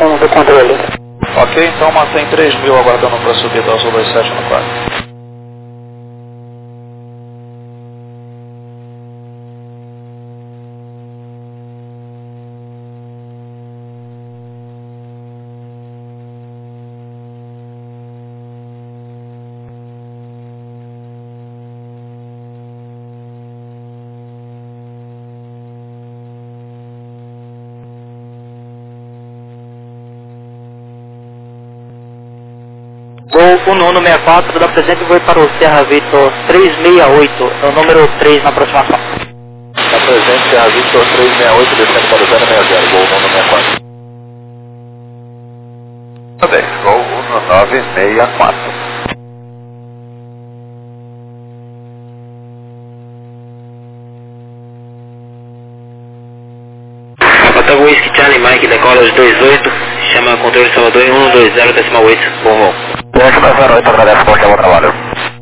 com o controle. Ok, então mantém 3.000 aguardando para subir da Azul 27 no 4. O nono 64 da presente voo para o Serra Vitor 368, é o número 3 na aproximação. Da presente Serra Vitor 368, descendo para o 060, voo nono 64. Também, voo 1964. Patago Whisky Charlie Mike, decola os 28, chama controle Salvador em 120,8. Bom voo. 1008, agradece, bom trabalho.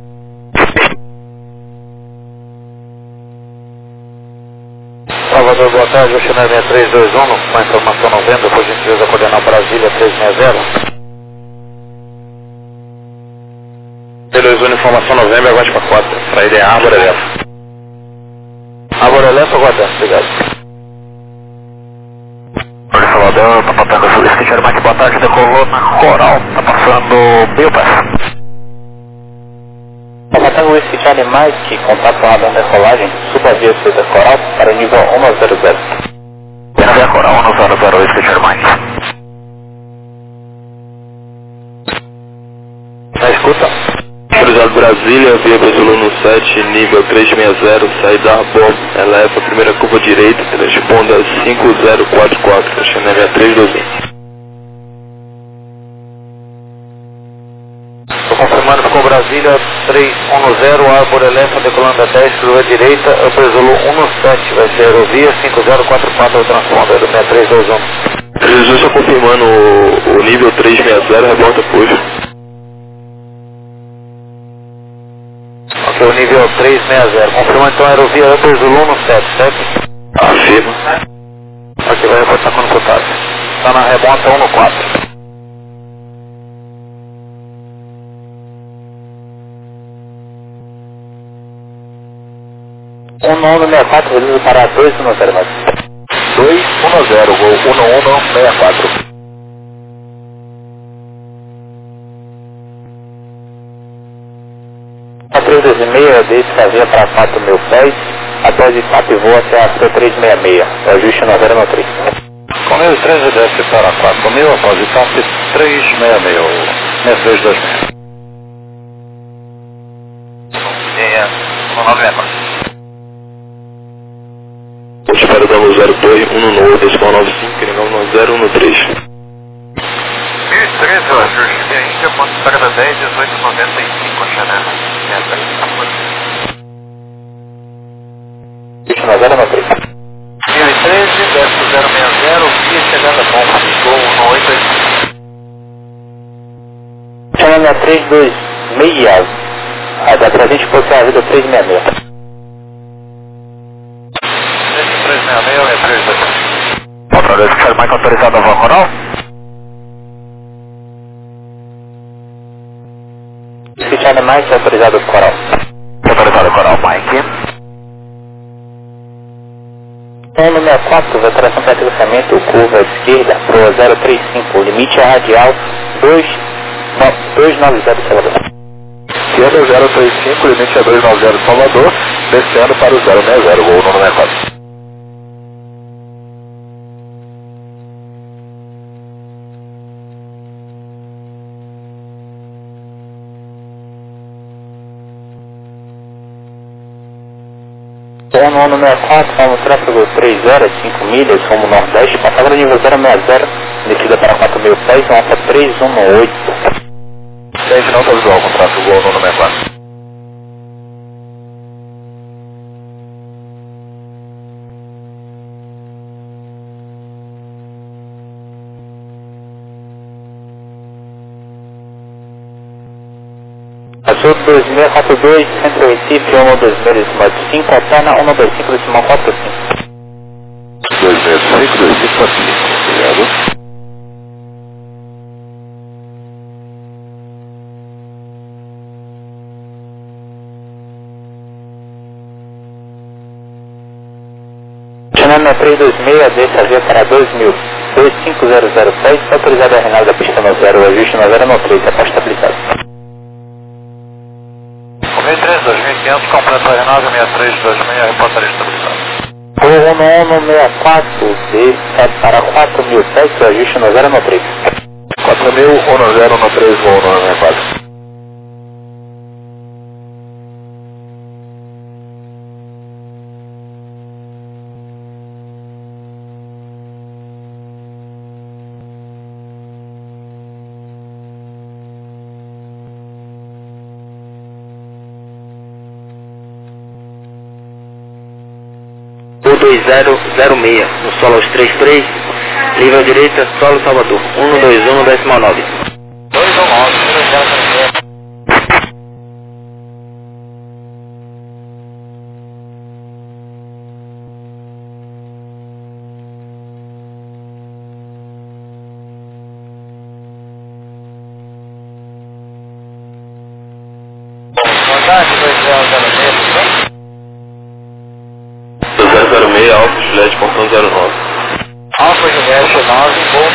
Salvador, boa tarde, o China 6321, com a informação 90, por gentileza, coordenar Brasília 360. 321, informação 90, aguarde para 4, para ele é Árvore Elétrica. Árvore Elétrica, aguardando, obrigado. Salvador, tá passando o Whisky Charlie Mike, boa tarde, decolou na Coral, tá passando 1000 pés. Patago Whisky Charlie Mike, contato com a radar decolagem, suba via da Coral para o nível 100. Pena via Coral, 100, Whisky Charlie Mike. Na escuta. Cruzado Brasília, via Brasil 17, nível 360, saída Arbor, eleva a primeira curva direita, responda 5044, China 6321. Estou confirmando com Brasília 310, Árvore Elétrica, decolando a 10, curva direita, Upper Zulu 17, vai ser aerovia 5044, o transponder do 6321. 321 só confirmando o nível 360, revolta push. Ok, o nível 360. Confirma então a aerovia Upper Zulu 17, certo? Afirma. Ok, vai reportar quando contato. Está na remonta 1 no 4. O nono 64 reduzido para 210, mais. 210, voo 1164. A 326 desse fazia para 4.000 pés, após de 4 voa até a C366, o ajuste 9093. Com 1.013 desce para 4.000, após de TAP 366, 6326. 1964. Espero dar no 02, 192,95, querendo 1013. 1013, o ajuste ainda, ponto de saída 10, 1895, Chanel. Ajuste 9093. 1013, desce 060, via chegada bomba, gol 188. Chama 326, a da presente posição a vida 366. 366 é 322. Outra vez que Charlie Mike autorizado a voar Coral. Charlie Mike autorizado a Coral. Autorizado Coral Mike. Ano 64, vetorização para cruzamento, curva esquerda, proa 035, limite radial 290 Salvador. Esquerda 035, limite é 290 Salvador, descendo para o 060, voo 964. Ano 64, vamos tráfego 3 horas, 5 milhas, rumo nordeste, passagem nível 060, descida para 4.000 pés, alta 318. Gente, não está visual, contrato voo 964. Azul 2642, Centro Recife, 120, 5, alterna 125, 45. 265, 255, obrigado. 6326, desça a via para 2000, 25006, está autorizado a renada da pista no 0, o ajuste no 0 no 3, após estabilizado. 1003, 2500, completa a renada, 6326, reportaria estabilizado. Voo 1164, desça para 4000 pés, o ajuste no 0 no 3. 4000, 10 no 3, voo 964. O 2006, no solo aos 33, livre à direita, solo Salvador, 121, decimal 9. 219, 3006. Vontade, 2006, 006, Alfa Juliette, portão 09. Alfa Juliette 9, voo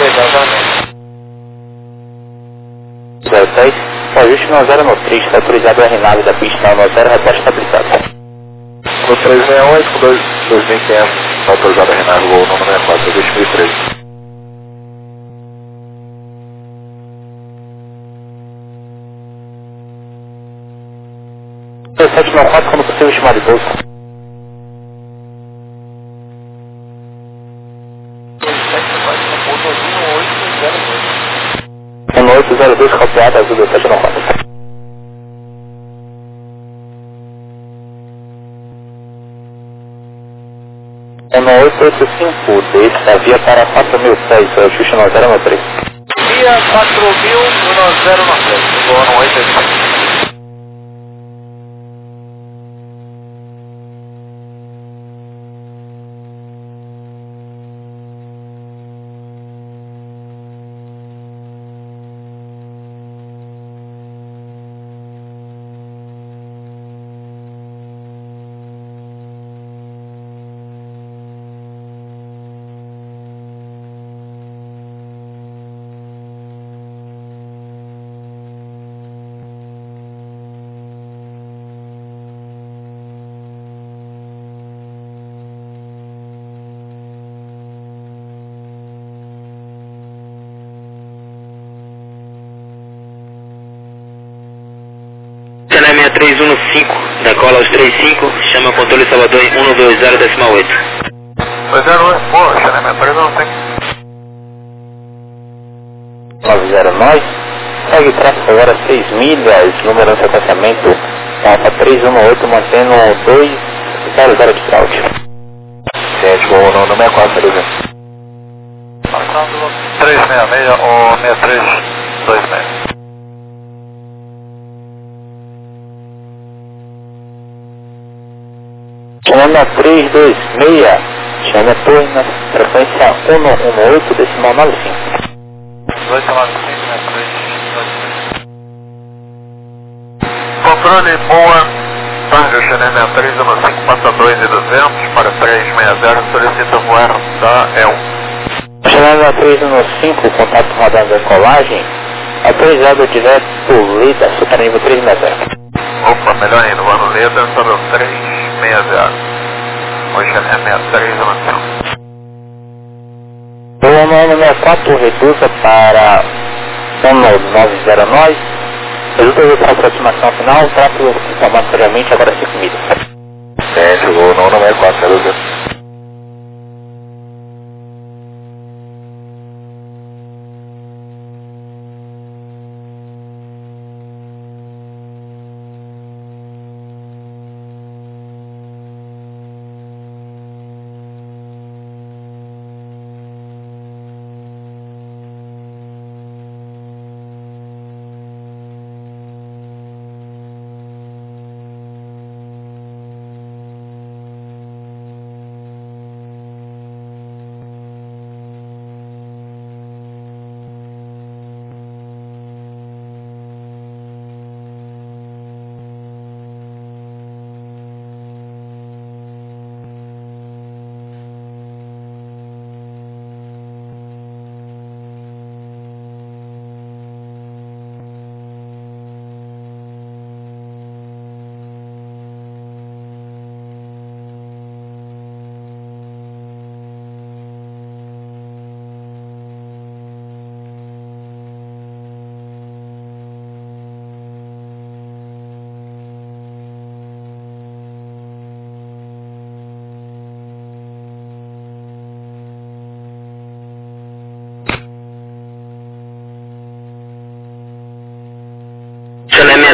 2006. 06, o ajuste no 0 no 3, está autorizado a renada da pista no 0, após estabilizado. No 368, 2500, está autorizado a renada, voo 964, 2013. 794, quando possível, chamado de bolsa. 1802, copiada, azul do 794. No 885, desça via para 4000 pés, o ajuste no 0 no 3. Via 4000, 1093, voo 885. Channel 6315, decola aos 35, chama controle Salvador em 120, decimal 8. Pois é, não é? Pô, Xané, minha empresa não tem. 909, segue tráfego agora 6 milhas, número de sequenciamento, Alfa 318, mantendo 200 de fraude. Gente, voo 964, 366 ou 6326. Chama 326, chama torre na frequência 118, decimal 95. 295, 6326. Controle boa, tarde, Xané 6315, passa 2.200 para 360, solicita voar da EL. Chama 315, contato rodando da colagem, autorizado direto por Lida, super nível 360. Opa, melhor ainda, voando Leda, sobre 360. Hoje é 6315. O 964 reduza para 1909, resulta da aproximação final, tráfego informado anteriormente, agora 5 milhas. Gente, voo 964, reduza.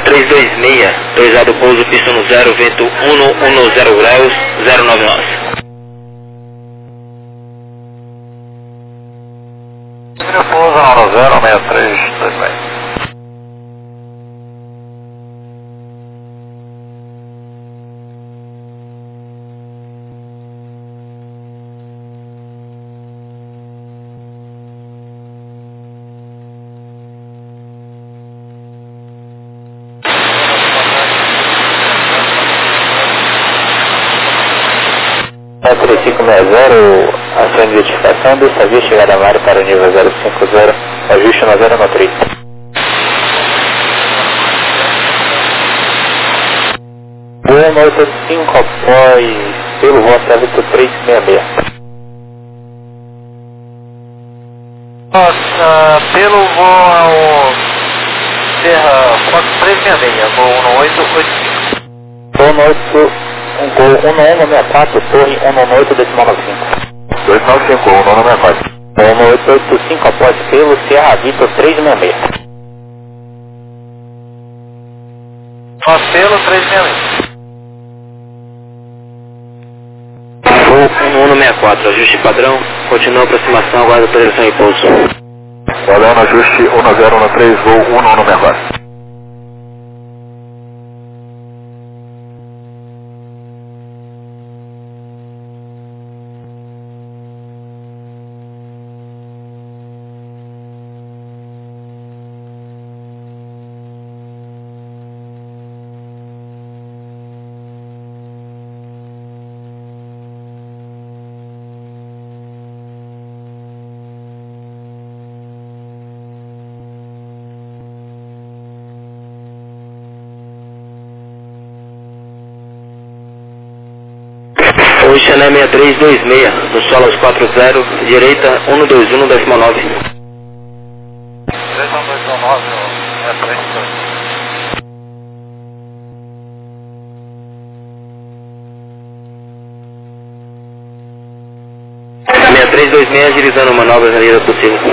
326, 2A do pouso, pista no 0, vento 110 graus, 09 nós. Pouso na hora 06326. É 3560, ação de identificação, dessa via chegada a mar para o nível 050, ajuste na 093. Boa noite, 5 após, pelo voto Everton 366. Nossa, pelo voo ao Serra Fox 366, voo 1885. Boa noite, Gol 1164, torre 198, decimal 95. 295, 194. Boa noite, 85 após, pelo Serra Vitor 366. Pelo 366. Voo 1164, ajuste padrão, continua a aproximação, aguarda a direção e pouso. Valeu no ajuste 1013, voo 1164. Oi, Chané 6326, no solo aos 40, direita 121, decimal 9. 3129, é 32. A 6326 agilizando manobras na medida possível.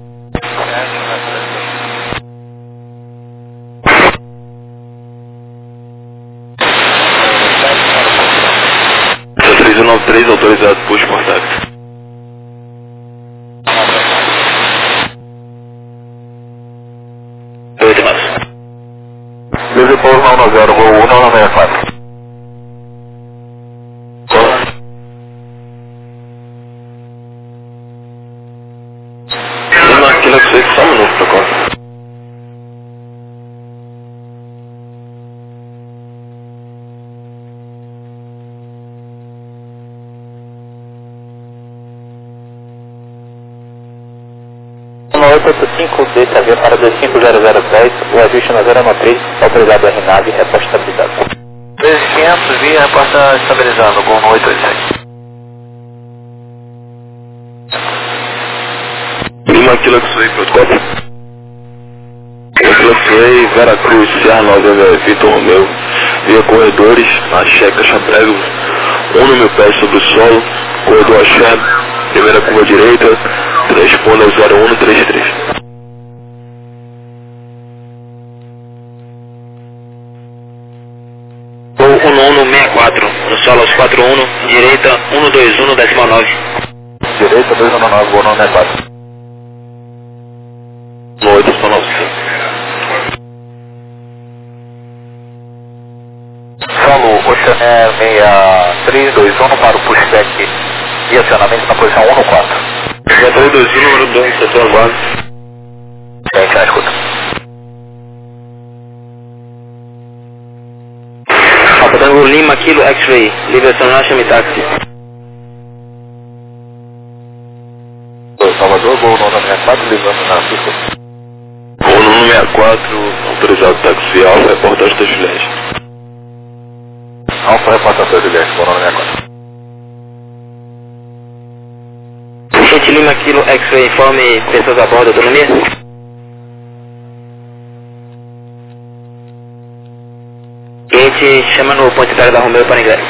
Essa 393 autorizado, push contact. Oito nós. Livre pouso na 10, voo 1964. Lima Kilo X-Ray, só um minuto pra conta. No 885, desse avião para 250010, o ajuste na 093, autorizado RNAV, reposta estabilizado. 3500, via reporta estabilizando, voo no 886. Lima Kilo X-Ray, protocolo. Kilo X-Ray, Veracruz, Serra 9, Vitor Romeu, via corredores, Axé, Caixa Prego, 1 pés sobre o solo, corredor Axé, primeira curva direita, transponda 0133. Voo 1164, no solo aos 41, direita 121, decimal 9. Direita 219, voo 964. No 895. Solo Oceaner 6321 para o pushback e acionamento na posição 1 no 4. 6321, número 2, setor aguardo. Bem, já escuta. Tango Lima Kilo X-Ray, liberação chame táxi. Salvador, voo 964, ligando na pista. Voo 164, autorizado táxi alfa, reportagem da Juliette. Alfa, reportação de Juliette, voo 964. Gente Lima Kilo X-Ray, informe pessoas a bordo, autonomia. Gente, chama no ponto da Romeu para ingresso.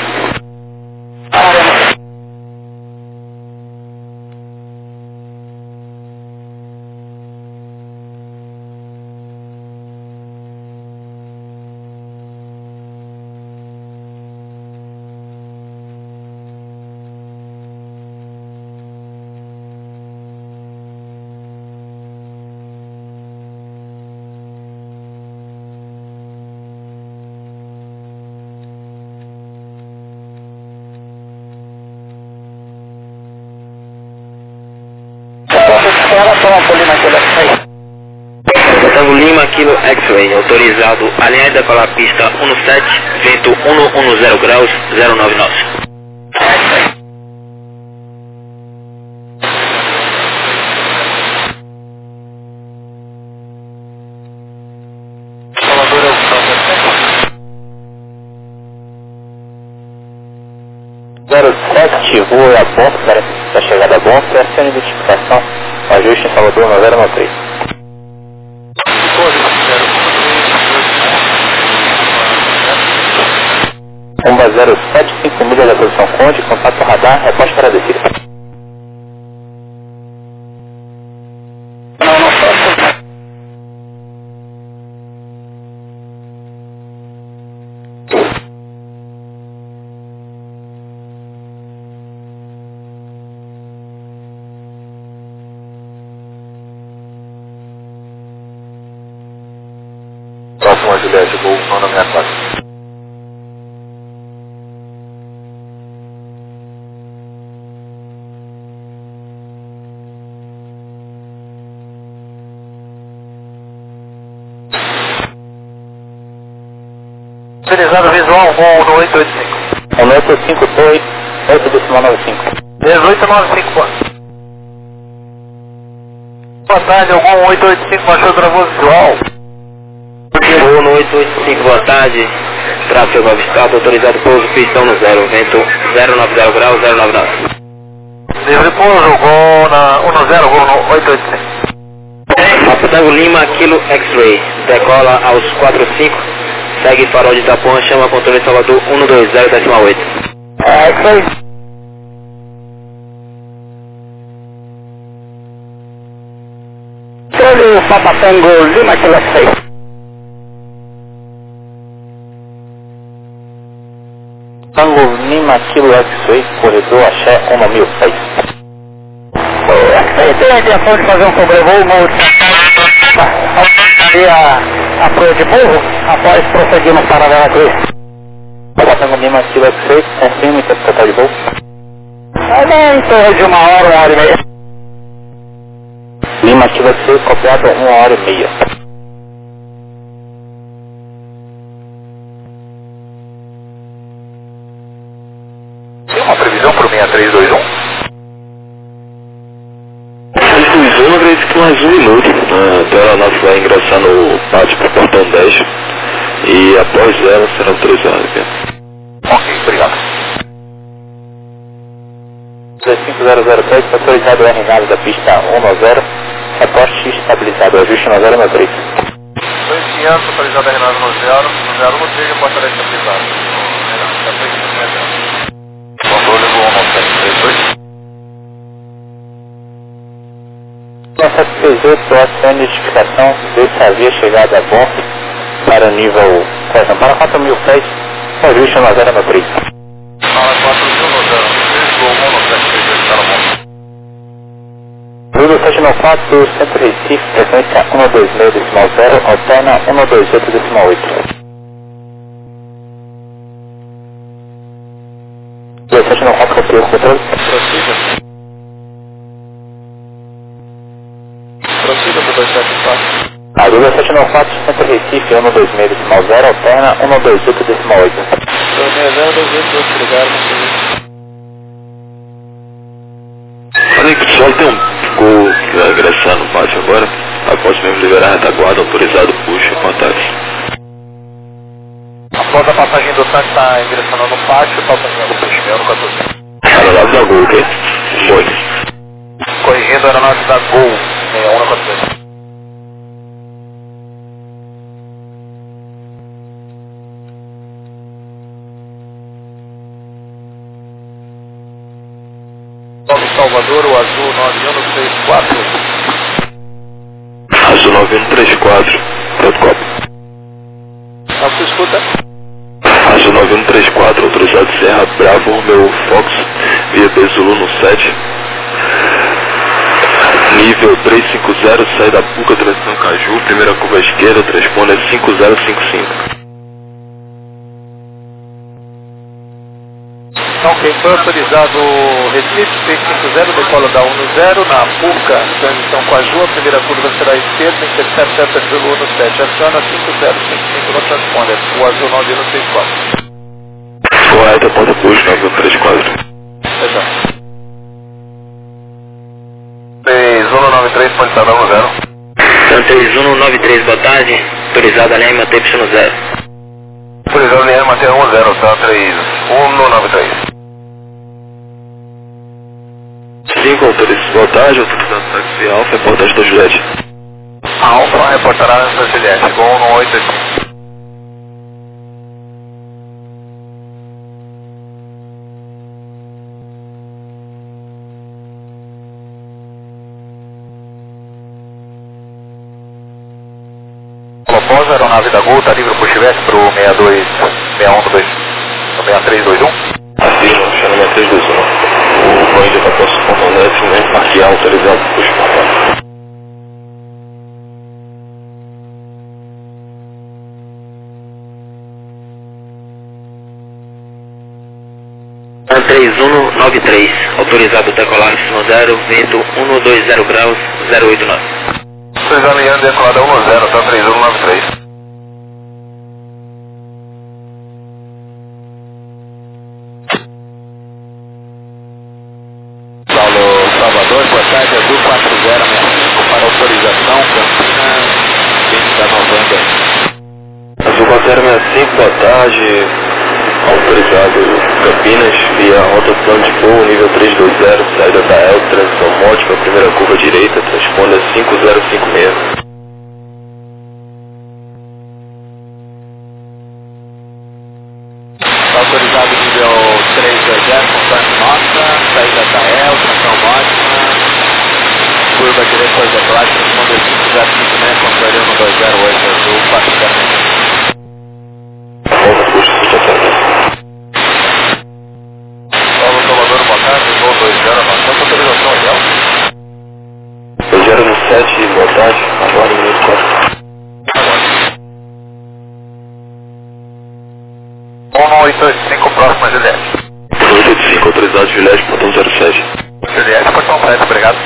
Tango Lima, Kilo X-Ray, autorizado alinhar e decolar a pista 17, vento 110 graus, 09 knots. Salvador é o Salvador. 07, rua a ponto, da chegada a ponto, e a sua identificação, ajuste em Salvador 9093. 107, 5 milhas da posição Conde, contato radar, reposte para a descida. Próximo a Juliette, vou na minha classe. Utilizado visual 1885. 1852, 8,95. 1895, boa. Boa tarde, algum 885 baixou o travou visual. Voo no 885, boa tarde. Tráfego avistado, autorizado pouso, pistão no 0, vento 090 graus, 09 knots. Livre pouso, voo na 10, voo no 885. Tango Lima, Kilo X-Ray, decola aos 45, segue farol de Itapuã, chama controle Salvador 120,8. X-Ray. Controle Papa Tango Lima, Kilo X-Ray. Tango Lima, Kilo X-Ray, corredor Axé 1006. X-Ray tem a intenção de fazer um sobrevoo e a proa de burro após prosseguirmos para a Vera Cruz. Tango Lima, Kilo X-Ray, confirma o tempo total de voo. Em torno de 1 hora, 1 hora e meia. Lima, Kilo X-Ray, copiado 1 hora e meia. Tem uma previsão para o 6321? 621, acredito que mais 1 minuto. Então a aeronave vai ingressar no pátio para o portão 10 e após ela serão 3 horas. Ok, obrigado. 25003, autorizado R9 da pista 190, reposte estabilizado, ajuste 9093. 200, autorizado R9 no 0, no 013, porta 10 estabilizado. Controle voo no 732. 738, próxima identificação, desse havia chegado a bordo para nível, para 4.000 pés, ajuste 9093. Fala 4.000 no 013, voo no 732, está no mundo. Rudo 794, Centro Recife, frequência 126,0, alterna 128,8. 794, copiou o controle. Prossiga para 274. A Rudo 794, Centro Recife, 126,0, alterna 128,8. 260, obrigado. Falei que o pessoal tem um gol que vai ingressar no pátio agora. Após mesmo liberar a retaguarda, autorizado, puxa, contatos. Após a passagem do tanque está ingressando no pátio, está fazendo o puximento no 14. Aeronave da Gol, ok? Foi. Corrigindo a aeronave da Gol, 61 no 14. Salvador, o azul 9164. Azul 9134, pronto, copo. Não se escuta? Azul 9134, autorizado Serra Bravo, Romeo Fox, via Bezulu no 7. Nível 350, saída Puca, direção Caju, primeira curva à esquerda, transponder 5055. Ok, foi autorizado Recife 650, decola da 10 na Puca, transição com a Ju, a primeira curva será à esquerda, intercepta pelo 17, aciona 5055 no transponder, o azul 9164. Correto, ponto push 9134. Até já. 3193, pode estar dando 0. 3193, boa tarde, autorizado a linha manter no 0. Autorizado a linha manter 10, tá 3193. 5, autorizado, boa tarde, autorizado táxi Alfa, reportagem do Juliette. Alfa, reportará nessa Juliette, com 185. Após a aeronave da Gol, está livre para o Chivete para o 6321. Afirma, chama 6321. O Boeing de 14.9, né? Parcial autorizado para push para 3193, autorizado decolar no 0, vento 120 graus, 089. autorizado a linha decolada 10, tá 3193. Paulo Salvador, boa tarde, Azul 4065 para autorização, Campinas, 20 da Novembro. Azul 4065, boa tarde. Autorizado Campinas, via rotação de voo, nível 320, saída da El, transição módica, primeira curva direita, transponder 5056. Autorizado nível 320, conforme nota, saída da El, tração módica, curva direita para decolar, transponder 5056, controle 1208, Azul 4065. Volta puxa, sustentação. Paulo Salvador, boa tarde, voo 20, nós temos autorização ideal. 207, boa tarde, agora em minuto 4. 1885, próxima Juliette. 285, autorizado Juliette, portão 07. Juliette, portão 7, obrigado.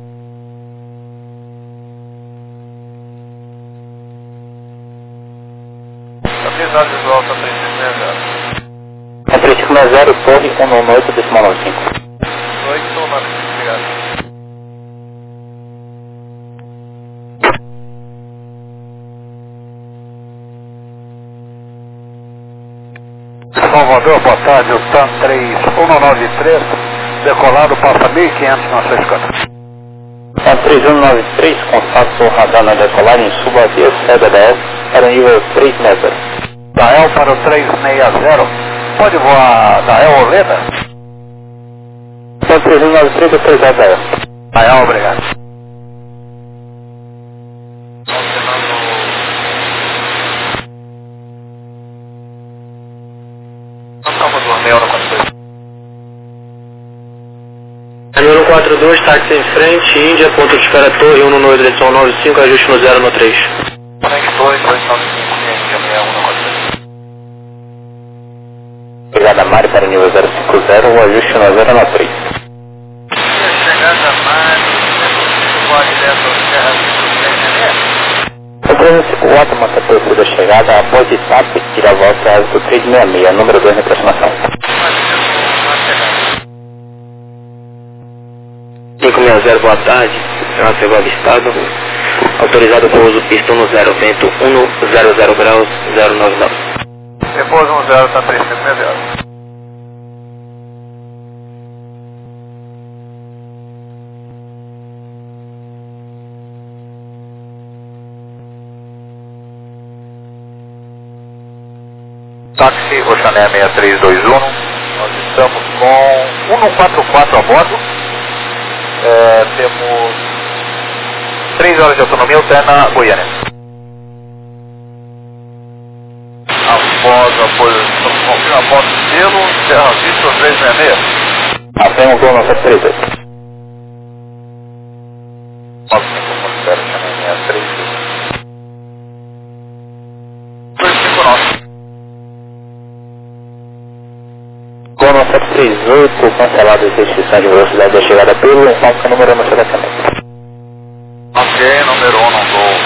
Autorizado visual, tá 3560. É 3560, torre 118, decimal 95. 895, obrigado. Salvador, boa tarde, o TAM 3193, decolado, passa 1500 na sua escada. É 3193, contato o radar na decolagem, suba a via, saída da El, para o nível 360. Da El para o 360, pode voar da El Oleda? Então 3193, autorizado da El. Da El, obrigado. Número 42, táxi em frente, Índia, ponto de espera torre, 1 direção 95, ajuste no 0 no 3. Frank 2295, Índia 6143. Chegada Mari para o nível 050, o ajuste no 0 no 3. Chegada Mari, voar direto ao Serra O 354, manta torre da chegada, após SAP, tira a volta do 366, número 2 na aproximação. 560, boa tarde, tráfego avistado, autorizado para uso pista 10, vento 100 graus, 099. Depois 10, tá 3560. Táxi Oxané 6321, nós estamos com 144 a bordo, temos 3 horas de autonomia alterna Goiânia. Após a posição, confirma a foto de selo, Serra Vista 366. Apenas o 938. 95.0, Oxané 6321. 259. Cono 738, cancelado a restrição de velocidade da chegada pelo palco número 1 no selecionamento. Ok, número 1 no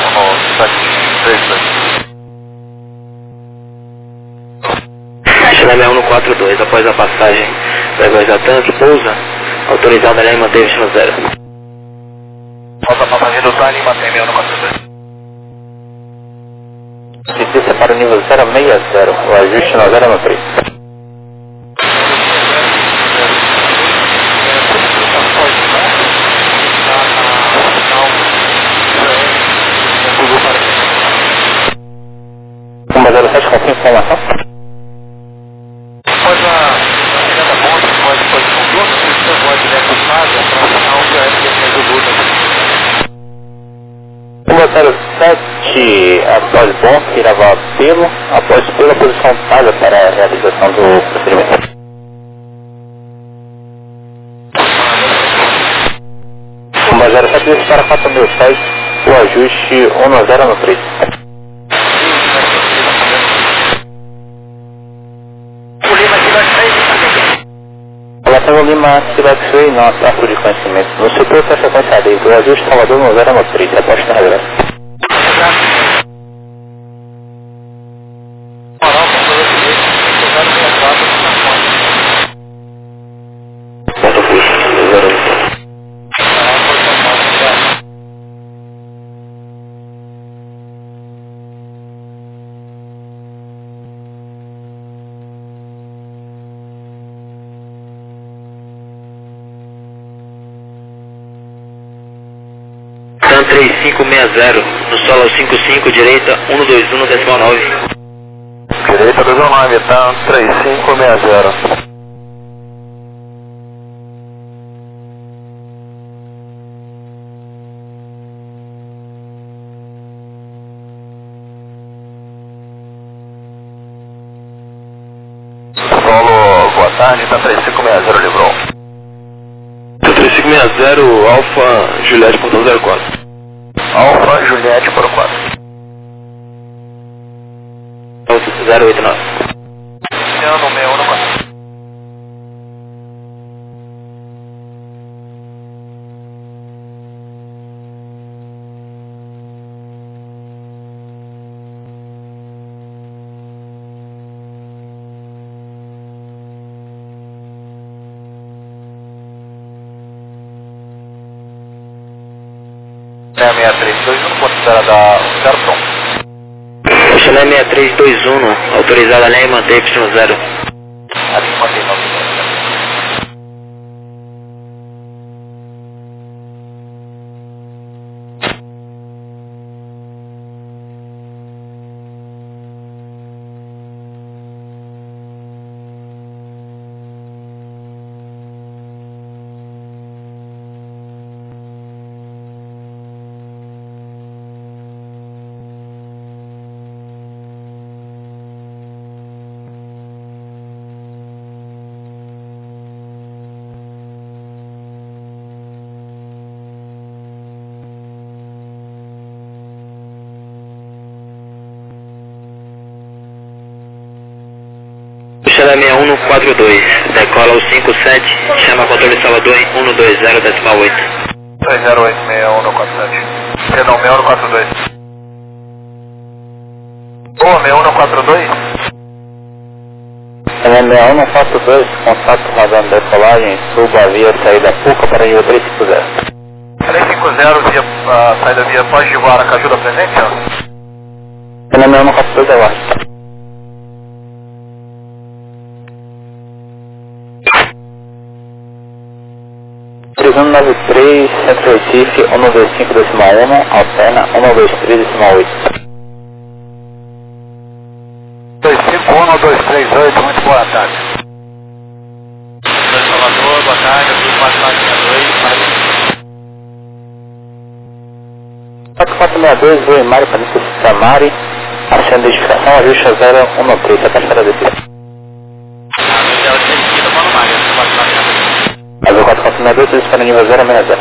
732. Chileme 142, após a passagem da Goiás Tanque, pousa, autorizado a manteve-se no 0. Falta a passagem do Tiny, mantém 142. Notícia para o nível 060, o ajuste no 013. Uma 07 com informação? Após a saída da ponte, após a posição do outro, você pode ir acostada para o sinal que é do Buda. 107 após bom, tirava pelo, após pela posição paga para a realização do procedimento. Uma 07 para 4.000 pés, o ajuste 1-0 no 3. Relação Lima, Silex Way, não tráfego de conhecimento. No setor essa frequência dentro, o ajuste Salvador no 0 no 3, aposto na regresso. Ponto Fuso, 0. TAM 3560, no solo 55, direita 121, decimal 9. Direita 219, TAM 3560. Solo, boa tarde, TAM 3560, livrou. 3560, Alfa Juliette, portão 04. Alfa Juliette para o 4. 089. Ano 614. É 6321, considerada da 0 som. Chileme 6321, autorizada a linha manteve-se no 0. Ali mantém 9. Chileme 142, decola o 57, chama controle Salvador em 120, decimal 8. 3086147. Perdão, 6142. Boa, 6142. Chileme 142, contato rodando decolagem, suba a via saída PUCA para nível 350. 350, via, saída via Foz de Guaracaju da presente, ó. Chileme 142, eu acho. Presumo 93, Centro Recife, 125 decimal 1, alterna 123 decimal 8. 251238, muito boa tarde. Salvador, boa tarde, tudo mais na linha 2, 4462, voo em Mário para Samari, achando a identificação, ajuste a 013, a taxa descida. Azul 4462, vocês estão no nível 060.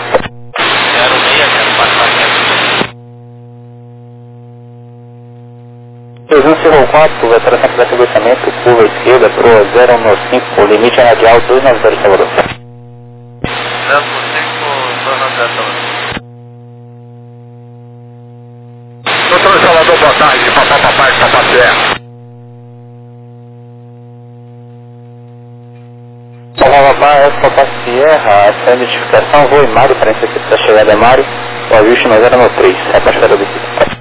060, 4, vetora sempre de abaixamento, curva esquerda, pro 015, limite radial 290 Salvador. 015, 290 Salvador. Doutor Salvador, boa tarde, papai, Serra. Papá Sierra, essa identificação, voo em Mário, para a chegada a Mário, o ajuste no 093, é para a chegada do equipe.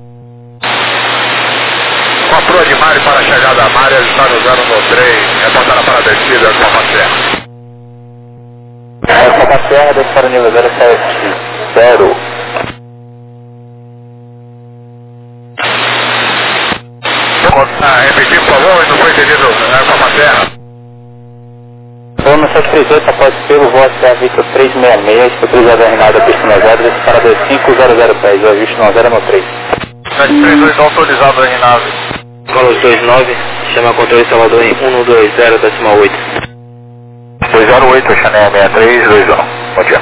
Patroa de Mário para a chegada a Mário, está no 093, reportada para a descida do Papá Serra. Papá Sierra, desce para o nível 070. Repetir, por favor, não foi entendido, Papá Serra. Voo no 738, após pelo voo SA Victor 366, estabilizado a Renada Piscina 0, desce para 2500 pés, o ajuste no 093. 732 autorizado a Renave. Colos 29, chama controle Salvador em 120.8. 208, Chanel 6321. Bom dia.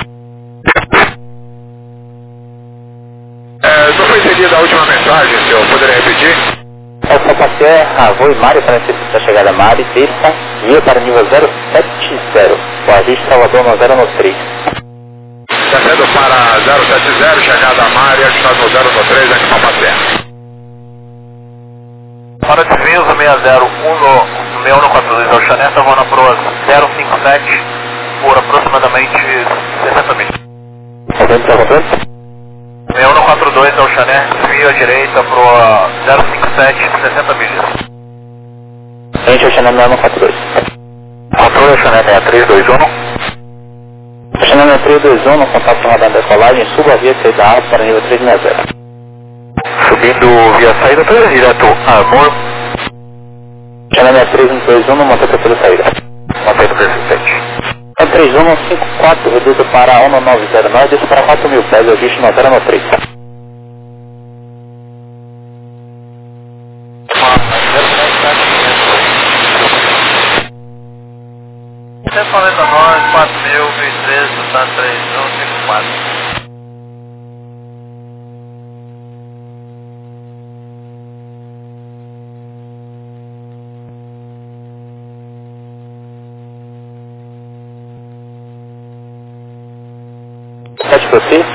Não foi entendida a última mensagem, senhor. Poderia repetir? É o Papá Serra, voo em Mário, para a chegada a Mário, desça, via para o nível 070, o ajuste Salvador no 093. Descendo para 070, chegada a Mário, está no 093, aqui Papá Serra. Para desvio 6142 ao Chanel, está voando para o 057 por aproximadamente 60 milhas. 6142 ao Chanel, desvio à direita para o 057, 60 milhas. Frente ao Chanel 6142. Controle Chanel 6321. O Chanel 6321, no contato com a radar da decolagem, suba a via saída alta para o nível 360. Subindo via saída, direto a Amor. Chanel 6321, mantém pela saída. Mantém o persistente. 3154, reduto para 1909, desce para 4.000 pés, ajuste no 093. Centro nós, 4.000, 1013, está 3154. Pode você?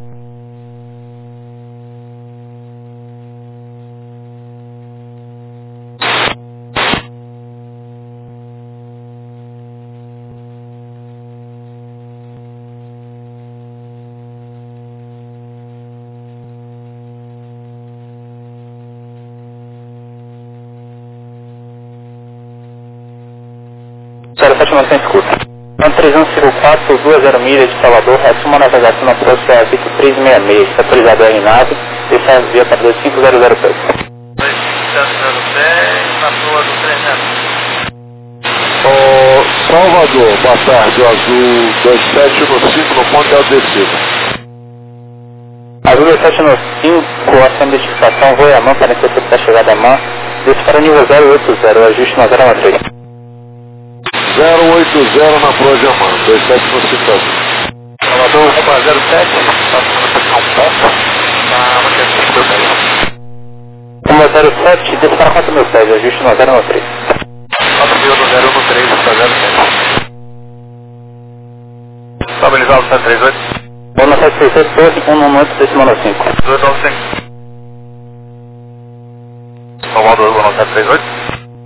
Sério, Fátima, sem escuta. 3154, 20 milhas de Salvador, assuma a navegação na próxima Victor 366, está autorizado em nave, deixa a via para 2500 pés. 2500 pés, na rua do 300. Salvador, boa tarde, o azul 2715 no ponto de descida. Azul 2715, a sua identificação, voo a mão para interceptar a chegada a mão, desce para o nível 080, o ajuste no 093. 080 na proa de Amanda, 2715 azul. Salvador, para 07, passando para São Paulo, na manutenção do 107, desce para 4.000 pés, o ajuste no 093. 4.000 no 013, está 07. Estabilizado 738. Vou na 738, torre 118, decimando 5. 295. Salvador, vou no 738.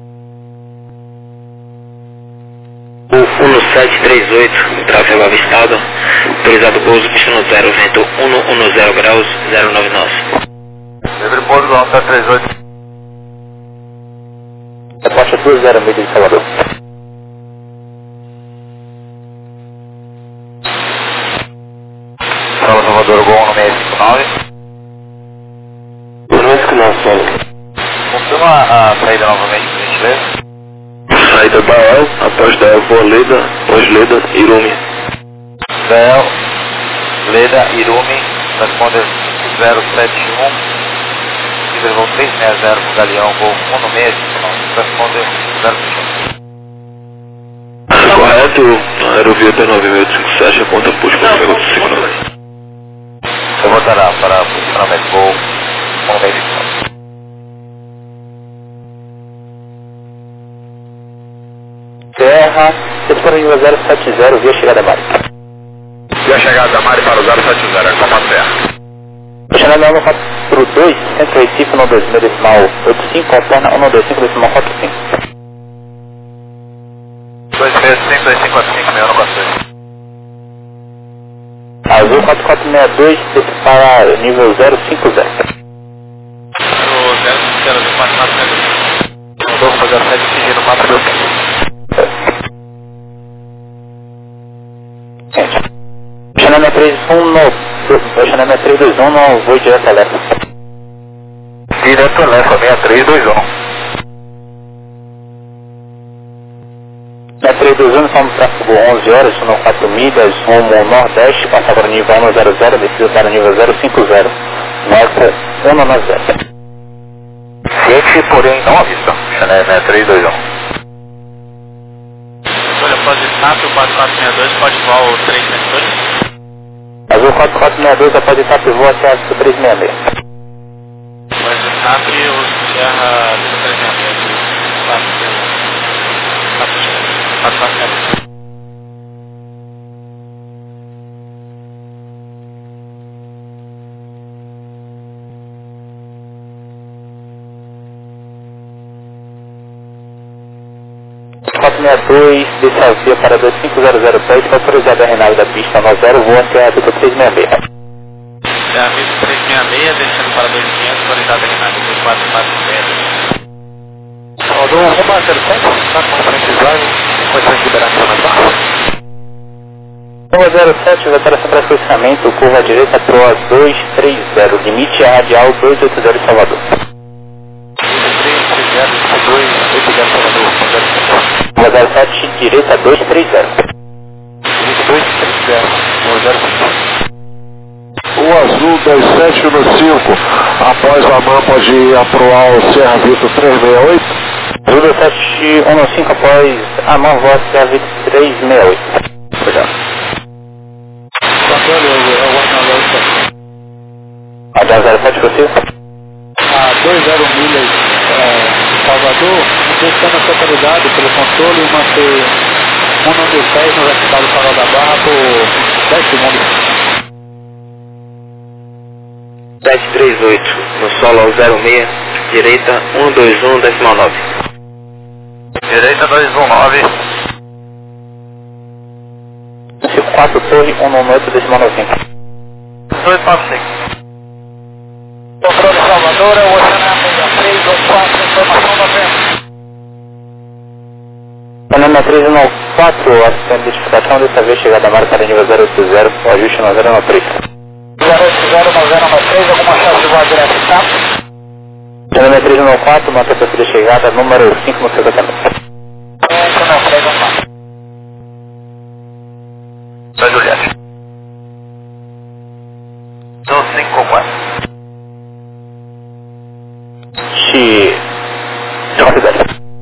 O 1738, tráfego avistado, autorizado pouso, destino 0, vento 110 graus, 099. Livre pouso, vou no 738. Reposta 20 milhas de Salvador. Salvador, Gol no 659. No 659, Sônica. Confirma a saída novamente, por gentileza. Saída Bael, após Dael for Leda, após Leda, Irumi. Dael, Leda, Irumi, responde 071. Líder voo 360 pro Galeão, voo 16, responde 071. Correto, aerovia T9857, aponta push para o segundo signal. Eu vou dar para posicionamento, voo 16. desce para o nível 070, via chegada Mari. Via chegada da Mari para o 070, comando CA. Chanel 142, Centro Recife, 126 decimal 85, alterna 125 decimal 45. 265, 2545, 6142. Azul 4462, desce para nível 050. O 050, 442. Mandou para o 07, seguindo o mapa do tempo. Chanel 321, não vou direto a Lefa. Direto a Lefa, 6321. Na 321, fomos tráfego 11 horas, são 4 milhas, rumo nordeste, passar para o nível 100, descida para o nível 050, norte 190. Ciente, porém não avista. Chanel 6321. Olha, pode estar, o 4462, pode voar o 372. Azul 4462, após etapa e voa até a 366. Pode estar, o Sierra 366. 442. desce a via para 25006, para autorizada a renave da pista 90, voa até a pista 366. É a pista 366, descendo para 2500, autorizada a renave, 2440. Mandou um rumo a 07, está com frente slide, condições de liberação na barra. Curva 07, alteração para estacionamento, curva direita PROA 230, limite radial 280 Salvador. 330, Salvador, Curva 07, direita 230. 230, o Azul 2715, após a MAN pode ir aproar o Serra Vitor 368. Azul 2715, após a MAN voa Serra Vitor 368. Obrigado. Radar 07, você? A 20 milhas de Salvador, buscando a totalidade pelo controle e manter um dos 10 no vertical do Farol da Barra por 10 segundos. 738, no solo ao 06, direita 121 decimal 9. Direita 219. 54 torre 198 decimal 90. 295. Controle Salvador, é o Oceana 6324, informação 90. Panema 314, assistente de identificação, dessa vez chegada a marca para nível 080, o ajuste no 093. 0809093, alguma chance de voar direto, tá? Panema 314, manter a de chegada, número 5 no seu tratamento. Não, 314. Da Juliette. 254. Considere.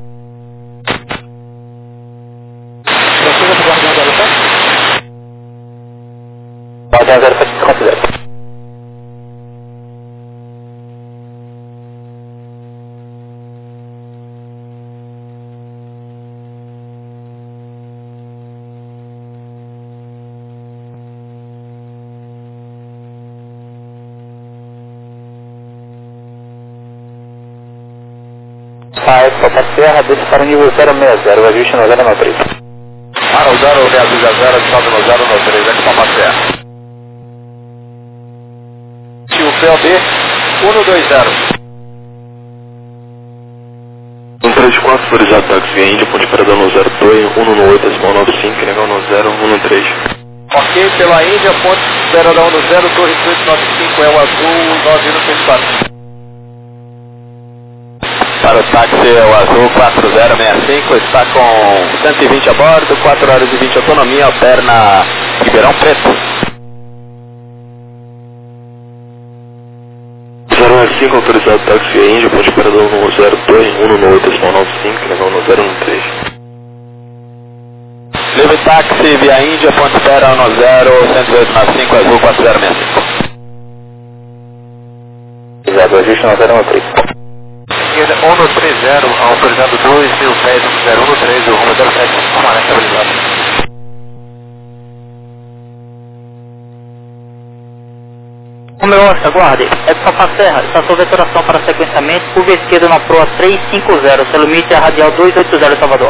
Precisa do Guardião 07? Guardião 07, considere. Copa Serra, desce para o nível 060, o ajuste no 093. Para o 0, reavisa 0, sobe no 093, aqui Copa Serra. Tio POB 120. 134, autorizado táxi via Índia, ponte paradão no 02, 118, decimal 95, legal no 013. Ok, pela Índia, ponte paradão no 0, torre 295, é o azul 9134. Para o táxi, o Azul 4065, está com 120 a bordo, 4 horas e 20 autonomia, alterna Ribeirão Preto. 095, autorizado táxi via Índia, ponte paradão no 02, 118, decimal 95, legal no 013. Livre táxi via Índia, ponte espera no 010895, Azul 4065. Exato, ajuste no 093. E direita 130, autorizado 2.000 pés, 10113, o rumo 07, comando estabilizado. Romeu Oscar, aguarde. É para Papa Serra, estação veteração para sequenciamento, curva esquerda na proa 350, seu limite é radial 280 Salvador.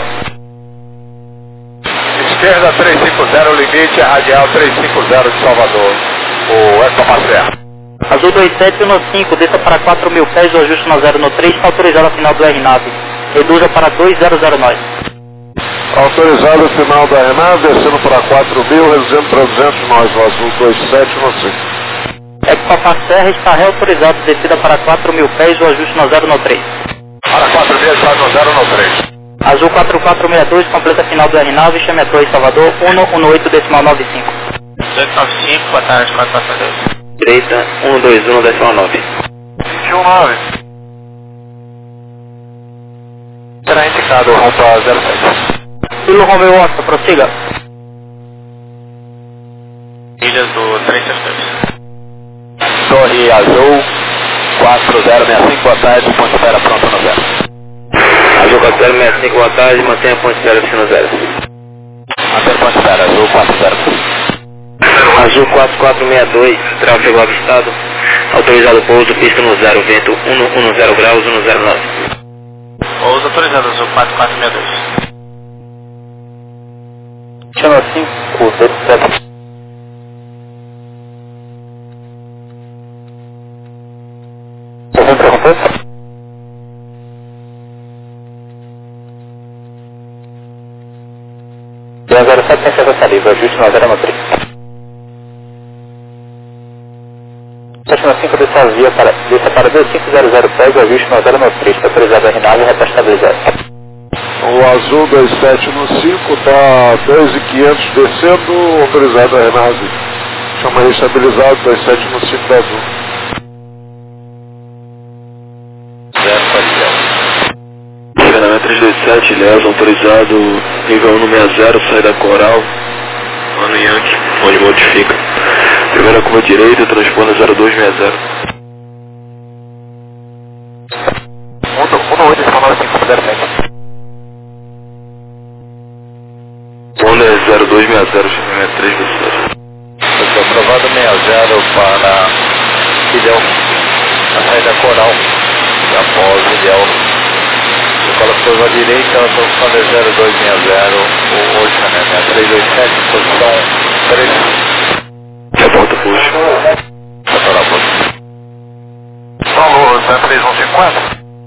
Esquerda 350, limite é radial 350 de Salvador. O é Papa Serra. Azul 2715, desça para 4.000 pés, o ajuste na 0 no 3, está autorizado a final do R-Nave. Reduza para 2009. Autorizado o final da RNAV, descendo para 4.000, reduzindo para 200 nós, o azul 2715. É que Papa Serra está reautorizado, descida para 4.000 pés, o ajuste na 0 no 3. Para 4.000, sai no 0 no 3. Azul 4462, completa final do R-Nave, chame a torre Salvador, 118,95. 295, boa tarde, 442. Direita, 121,9. 219. Será indicado o rampa 07. Pelo Romeu Oscar, prossiga. Ilhas do 332. Torre Azul 4065, boa tarde, ponte espera pronta no 0. Azul 4065, boa tarde, mantenha ponte espera no 0. Manter ponte espera, Azul 40. Azul 4462, tráfego avistado, autorizado pouso, pista no 0, vento 110 graus, 109. Pouso autorizado, Azul 4462. Chama 5, 27. Algum perguntou? E agora 7 tem chegado a saída, ajuste na 0 no 3. Sétima 5 desce a via para 2500 pés, ajuste na 0 no 3, está autorizado a RNAV e reta estabilizada. O azul 2715 está 2.500 descendo, autorizado a RNAV. Chama aí estabilizado 2715 da azul. 0 parcial. Chega 327, leva autorizado, nível 160, sai da Coral, Mano Yankee, onde modifica. Primeira curva direita, transpõe 0260. 18507. Onda é 0260, chega 327. Foi aprovado 60 para Ilhéu, a saída Coral, após Ilhéu. Decola curva direita, ela está ocupando 0260, hoje na 327, posição 3. Reporta puxa. Valor 3150.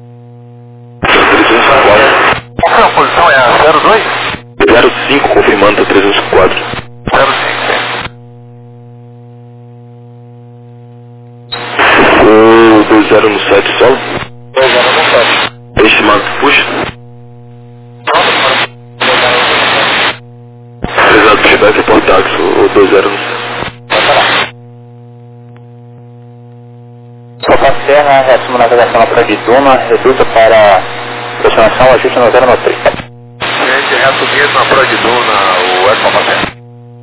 304. Qual foi a posição? É a 02? 05, confirmando, 304. 05. O 20 no 7 solo. 20 no 7. Estimado, puxa. Pesado, pushback, reportar o 20 no 7. Papa Serra, resumo navegação na praia de Duna, reduta para aproximação, ajuste na 0 no 3. Gente, reto guia na praia de Duna, o Papa Serra.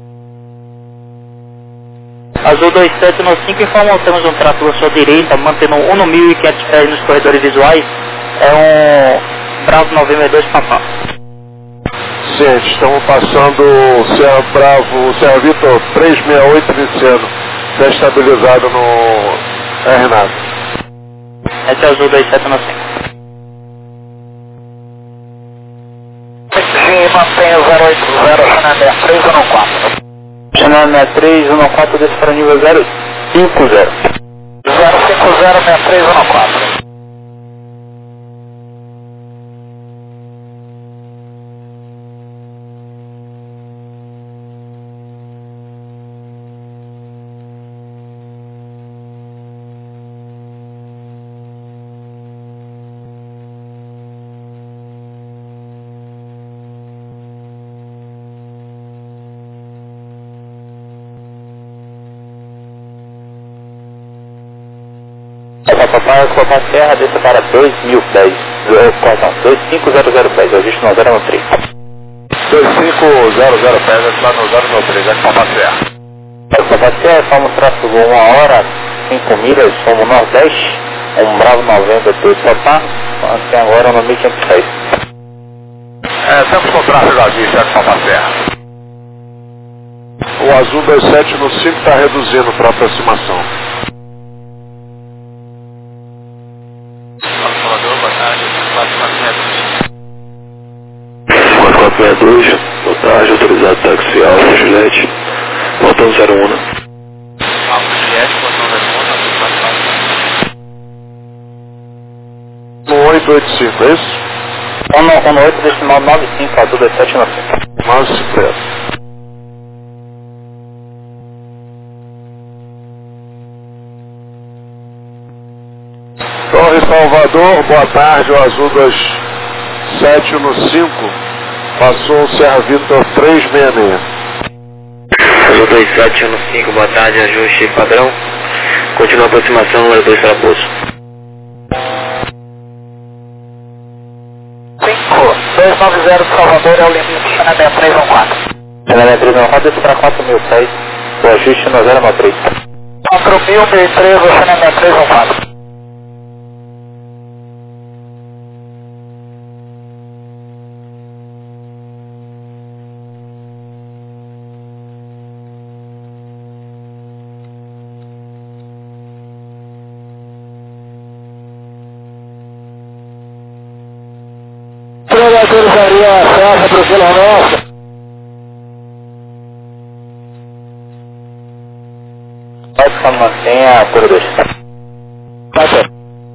Azul 2795, informa temos um tráfego à sua direita, mantendo 1.500 pés nos corredores visuais. É um Bravo 962 Papá. Gente, estamos passando Serra Bravo, Serra Vitor 368 iniciando, estabilizado no RNAV. Esse é o Azul 2795. Sim, mantenha 080, Xanamé 314. Xanamé 314, desce para nível 050. 050, 6314. Papa Serra, desça para 2.000 pés, 2500 pés, ajuste no 0 no 3. 2500 pés, lá no 0 no 3, é Papa Serra. Papa Serra, fomos tráfego 1 hora, 5 milhas, fomos Nordeste, Bravo 92 Topar, até agora no 1506. Temos com tráfego vazio, certo, Papa Serra. O Azul 27 no 5 está reduzindo para aproximação. Salvador, boa tarde, 4462, boa tarde, autorizado táxi Alfa Juliette, botão 01. Alfa Juliette, botão 01, No 885, é isso? 18 decimal 95, Azul 27 no 5. 950. Torre Salvador, boa tarde, o Azul 27 no 5, passou o Serra Vitor 366. Azul 27 no 5, boa tarde, ajuste padrão, continua a aproximação, número 2 para Poço. 5290 Salvador é o limite, China 6314. China 6314, desce para 4006, o ajuste no 093. 4003, o China 6314. Autorizaria a Serra para o quilômetro. Pode só mantenha a cor do estado. Tá bem.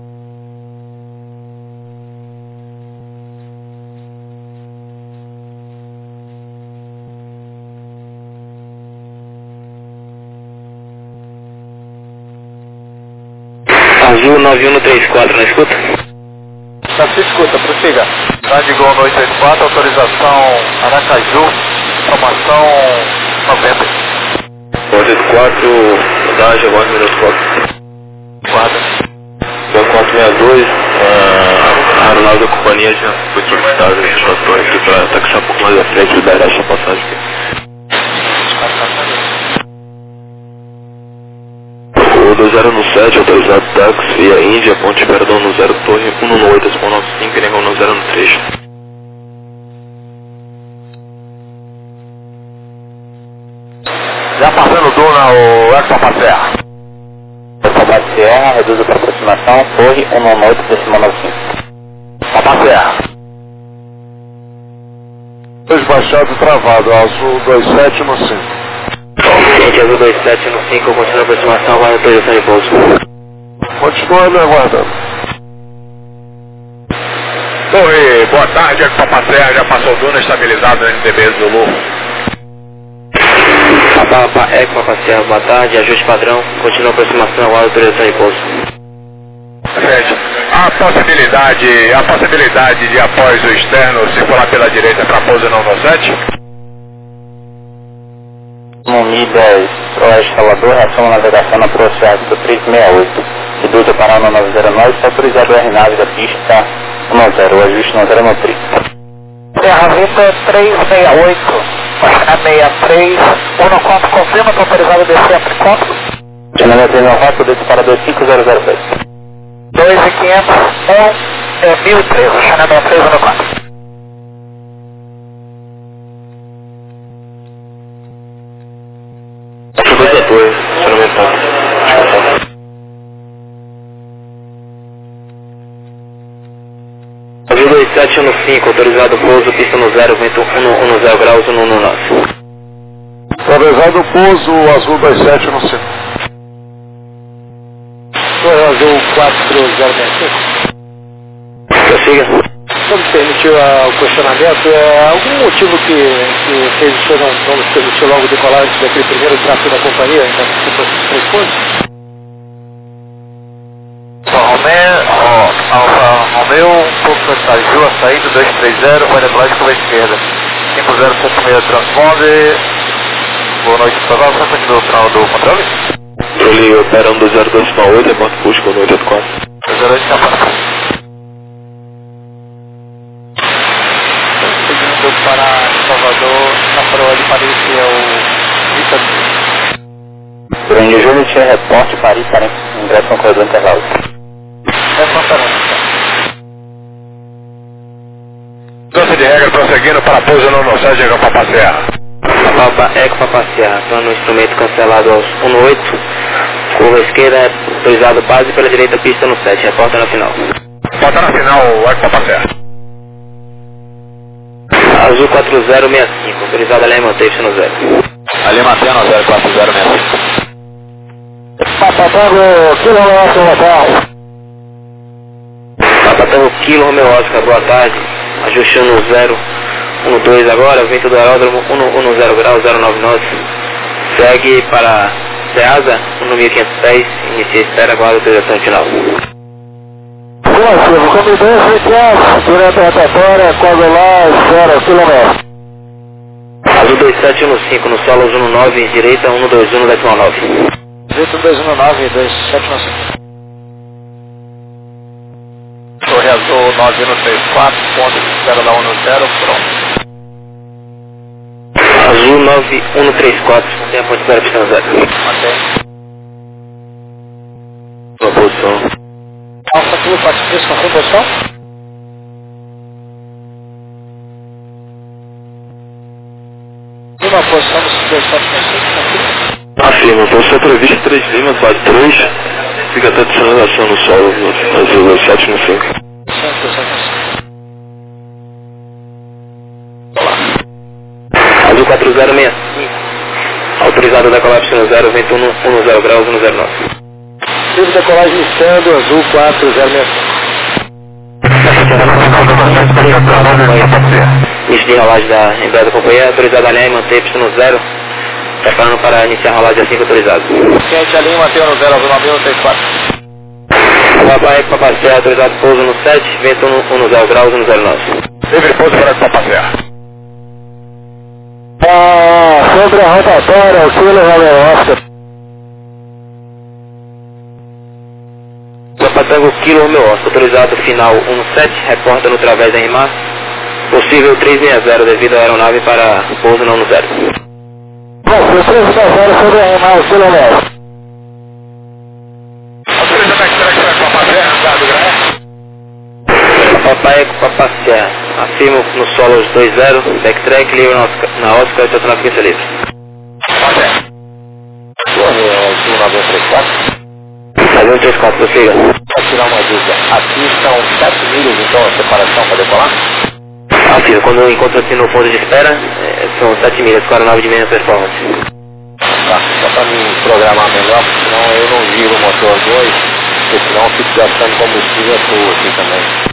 Azul 9134, na escuta? Já se escuta, prossiga. Gol no 884, autorização Aracaju, informação 90. 884, rodagem, agora minuto 4. Guarda. 462, a aeronave da companhia já foi solicitada esse fator aqui para taxar um pouco mais à frente e dar essa passagem aqui. O 2017, autorizado táxi via Índia, Ponte Verdão no 0, torre 118.95 e negão no 0 no 3. Já passando Duna, o Papa Serra. Papa Serra, reduz a aproximação, torre 118 decimal 95. Papa Serra. 2 baixado travado, Azul 27 no 5. Gente, Azul 27 no 5, continua a aproximação, vai autorização de pouso. Continua me aguardando. Torre, boa tarde, Papa Serra, já passou Duna, estabilizado no NTB Zulu. Papa Serra, boa tarde, ajuste padrão, continua a aproximação, agora autorização de pouso. Gente, a possibilidade de após o externo circular pela direita para pouso não no 7? No Midas Oeste Salvador, reação à navegação na Processo 368. Reduz a parar no 909, está autorizado o R-Nave da pista 10, o ajuste no 093. Serra Vitor 368, China 63, 1 conto, confirma que autorizado descer a conto. China 394, desce para 25006. 2.500, 1.013, China 63, 1 conto. Dois atores, experimentado. Azul 27 no 5, autorizado pouso, pista no 0, vento 110 graus, 119. Autorizado pouso, Azul 27 no 5. Azul 4065. Prossiga. Como permitiu o questionamento, algum motivo que fez o senhor não nos permitir logo decolar antes daquele primeiro tráfego da companhia, ainda que se fosse 3 pontos? Romeu, um pouco Aracaju, a saída 230, vai decolagem pela esquerda. 5076 transponde. Boa noite, pessoal, só continua o final do controle? Ele opera 12028, é quanto busca no 884. 208 capaz. Para Salvador, na proa de Paris, que é o Vitor. Grande Júlio, tinha reporte Paris para ingresso no corredor intervalo. Mudança de regra prosseguindo para pouso no 7, Eco Papa Serra. Eco Papa Serra, plano instrumento cancelado aos 18, curva esquerda, autorizado base pela direita, pista no 7, reporta na final. Bota na final, Eco Papa Serra. Azul 4065, autorizado a linha manteve-se no 0. Ali mantendo 04065. Papatango, Kilo Oscar, boa tarde. Papatango Kilo Romeo Oscar, boa tarde. Ajustando o 012 agora, vento do aeródromo 110 graus 099. Segue para Ceasa, 1510, inicia a espera, aguarda a autorização final. Positivo, combinância de durante a rotatória, coagular, 0 km. Azul 2715 no solo 19, direita 121 decimal 9. 219, 2715. Torre Azul 9134, ponto de espera da 10, pronto. Azul 9134, tempo de espera pista no 0. Ok. Boa posição. Alfa Kilo 43, confirma posição? Uma posição do 5765, confirma? Afirma, posição prevista 3 Lima, base 3, fica até de sinalização no solo, Azul 715. Azul 4065, autorizado a decolar pista no 0, vento 110 graus 109. Livre decolagem iniciando, Azul 4065. Início de rolagem da empresa da companhia, autorizado a linha e manter pista no 0, preparando para iniciar a rolagem assim que autorizado. Quente a linha, mantém no 0, Azul 9134. Papai Papa Serra, autorizado pouso no 7, vento 110 graus 109. Livre pouso para Papa Serra. Sobre a rotatória, o Kilo Romeo Oscar. Papatango Kilo Romeo Oscar, autorizado final 17, reporta no través da RMAR, possível 360 devido à aeronave para pouso não no 0. Bom, 360 sobre a RMAR, o Kilo Romeo Oscar. Autoriza backtrack para Papa Serra, dado Graé. Papai Papa Serra, afirmo no solo os 20, backtrack, livre na Oscar e total fica livre. Ok. Torre Azul 9134. Azul 34, prossiga. Para tirar uma dúvida, aqui são 7 milhas então a separação para decolar? Afirmo, quando encontra-se no ponto de espera, são 7 milhas com a aeronave de meia performance. Tá, só para me programar melhor, porque senão eu não giro o motor 2, porque senão eu fico gastando combustível aqui também.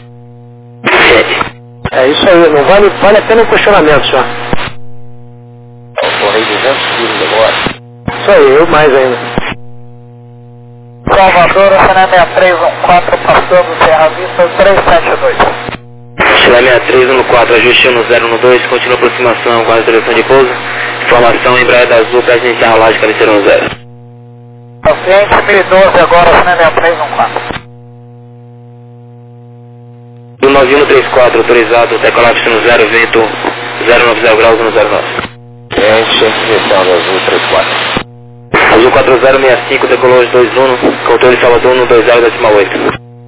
É isso aí, não vale a pena o questionamento, senhor. Eu correi 200 quilos agora. Isso aí, eu mais ainda. Salvador, Chile 6314, passando Serra Vista 372. Chile 6314, ajuste 10 continua aproximação com a direção de pouso. Informação Embraer da Azul, para iniciar a rolagem cabeceira no 0. Paciente 1012 agora, Chile 6314. Do 9134, autorizado, decolar pista no 0, vento 090 graus 109. Cliente, inicial da Azul 34. Azul 4065, decolou os 21, controle Salvador 120 decimal 8.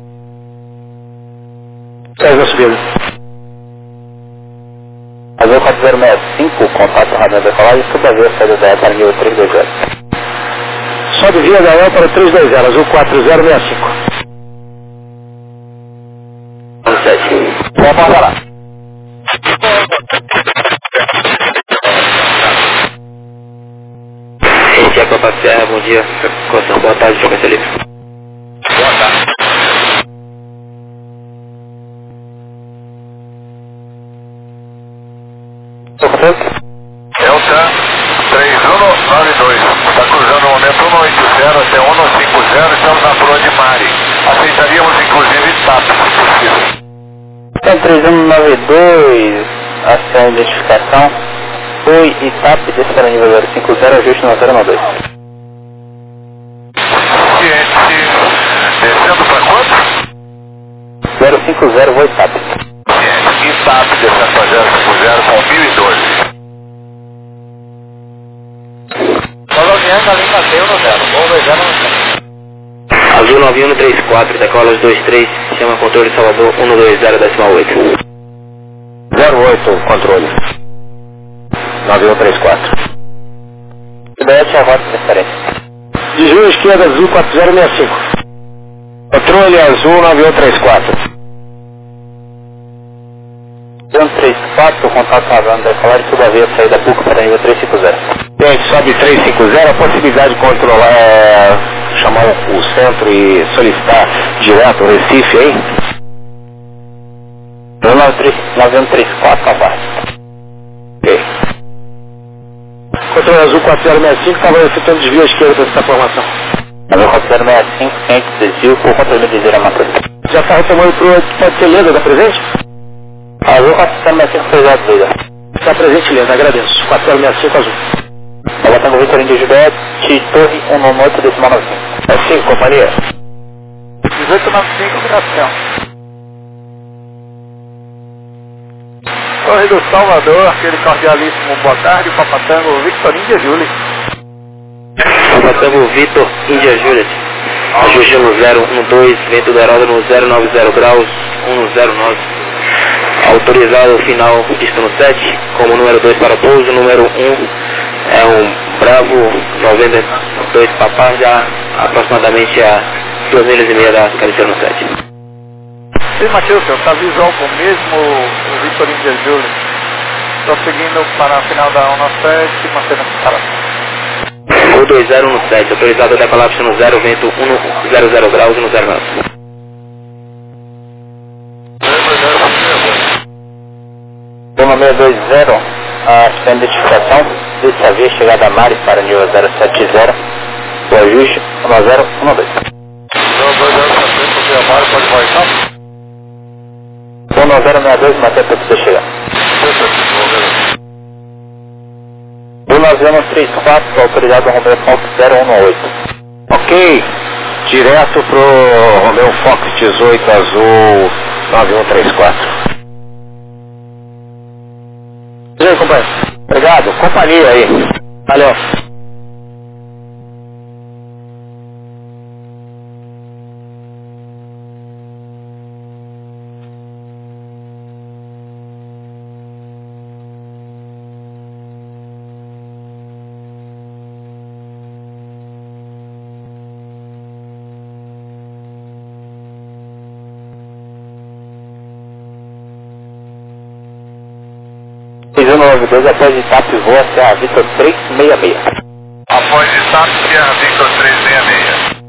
Segue na subida. Azul 4065, contato rádio na decolagem, subavia, saída da para nível 320. Sobe via da El para 320, Azul 4065. Vamos 7. Vamos lá. Esse é Papa Serra, bom dia. Coção, boa tarde, João Felipe. Boa tarde. Delta 3192. Está cruzando o momento 180 até 150. Estamos na proa de Mari. Aceitaríamos inclusive TAP, se possível. Então, 3192, ação de identificação. Foi e TAP, descendo nível 050, ajuste no 092. Ciente, descendo para quanto? 050, vou e TAP. Ciente, e TAP descendo para 050 com 1012. Rodoviária da linha T no 0, vou ver 0 no 0. Azul 9134, decola os 23, chama controle Salvador 120.8. 08, controle. 9134. Ibete, a rota de referência. Desvio esquerda, Azul 4065. Controle Azul 9134. 134, contato avançado, decolar e subavia, saída PUC para nível 350. Gente, sobe 350, a possibilidade de controlar, chamar o centro e solicitar direto o Recife aí? 9134, abaixo. Ok. Controle Azul 4065, estava efetuando desvio à esquerda dessa formação. Azul 4065, ciente desvio por controle de dizer a matriz. Já está retomando pro... Pode ser Leda, está presente? Azul 4065, pesado, Leda. Está presente, Leda, agradeço. 4065, Azul. Ela Tango Vitor Índio Juliette, Torre 198, decimal 95. É 5, companhia. 1895, operação. Torre do Salvador, aquele cordialíssimo boa tarde, Papatango Victor Índia Júlia. Papatango Vitor Índia Júlia. Ajuste no 012, vento dourado no 090 graus, 109. Autorizado final pista no 7, como número 2 para pouso, número 1 é um Bravo 92 Papá, já aproximadamente a 2 milhas e meia da cabeceira no 7. Sim, Matheus, está visual com o mesmo o Victor Índia Júlia. Estou seguindo para a final da 197, mantendo a separação. Gol 20 no 7, autorizado a decolar pista no 0, vento 100 graus e no 09. Toma 620, a identificação desse avião chegada a Mares para nível 070, o ajuste 1012. 1062, manter para você chegar. 19134, autorizado Romeo Fox 018. Ok, direto pro Romeo Fox 18 Azul 9134. E aí, companheiro? Obrigado, companhia aí. Valeu. Fiz 192 após etapa e voa até a Vitor 366. Após etapa e a Victor 366.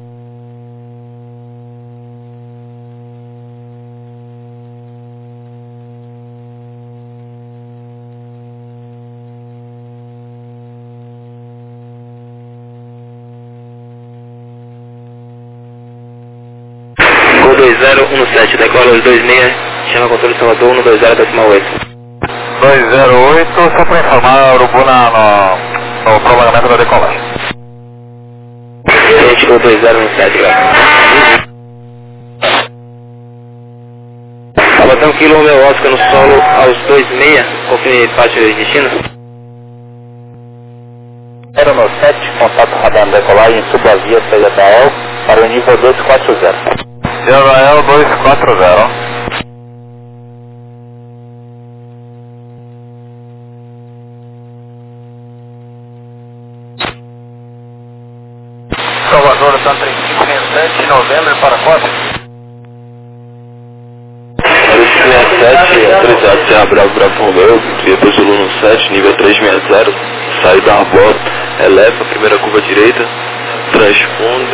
Gol 2017, decola os 26, chama controle Salvador 120.8. 208, só para informar, Urubu no prolongamento da decolagem. Gente, gol 2017, galera. Salvatão Kilo Romeo Oscar no solo aos 26, confirme pátio de destino. 097, contato radar na decolagem, subavia, saída da El, para o nível 240. Israel 240. Salvador, está 3567, novembro para Costa. 367, autorizado Serra Bravo Romeo, Vitor Zulu no 7, nível 360, saída da Arbor, eleva, primeira curva direita, transponda.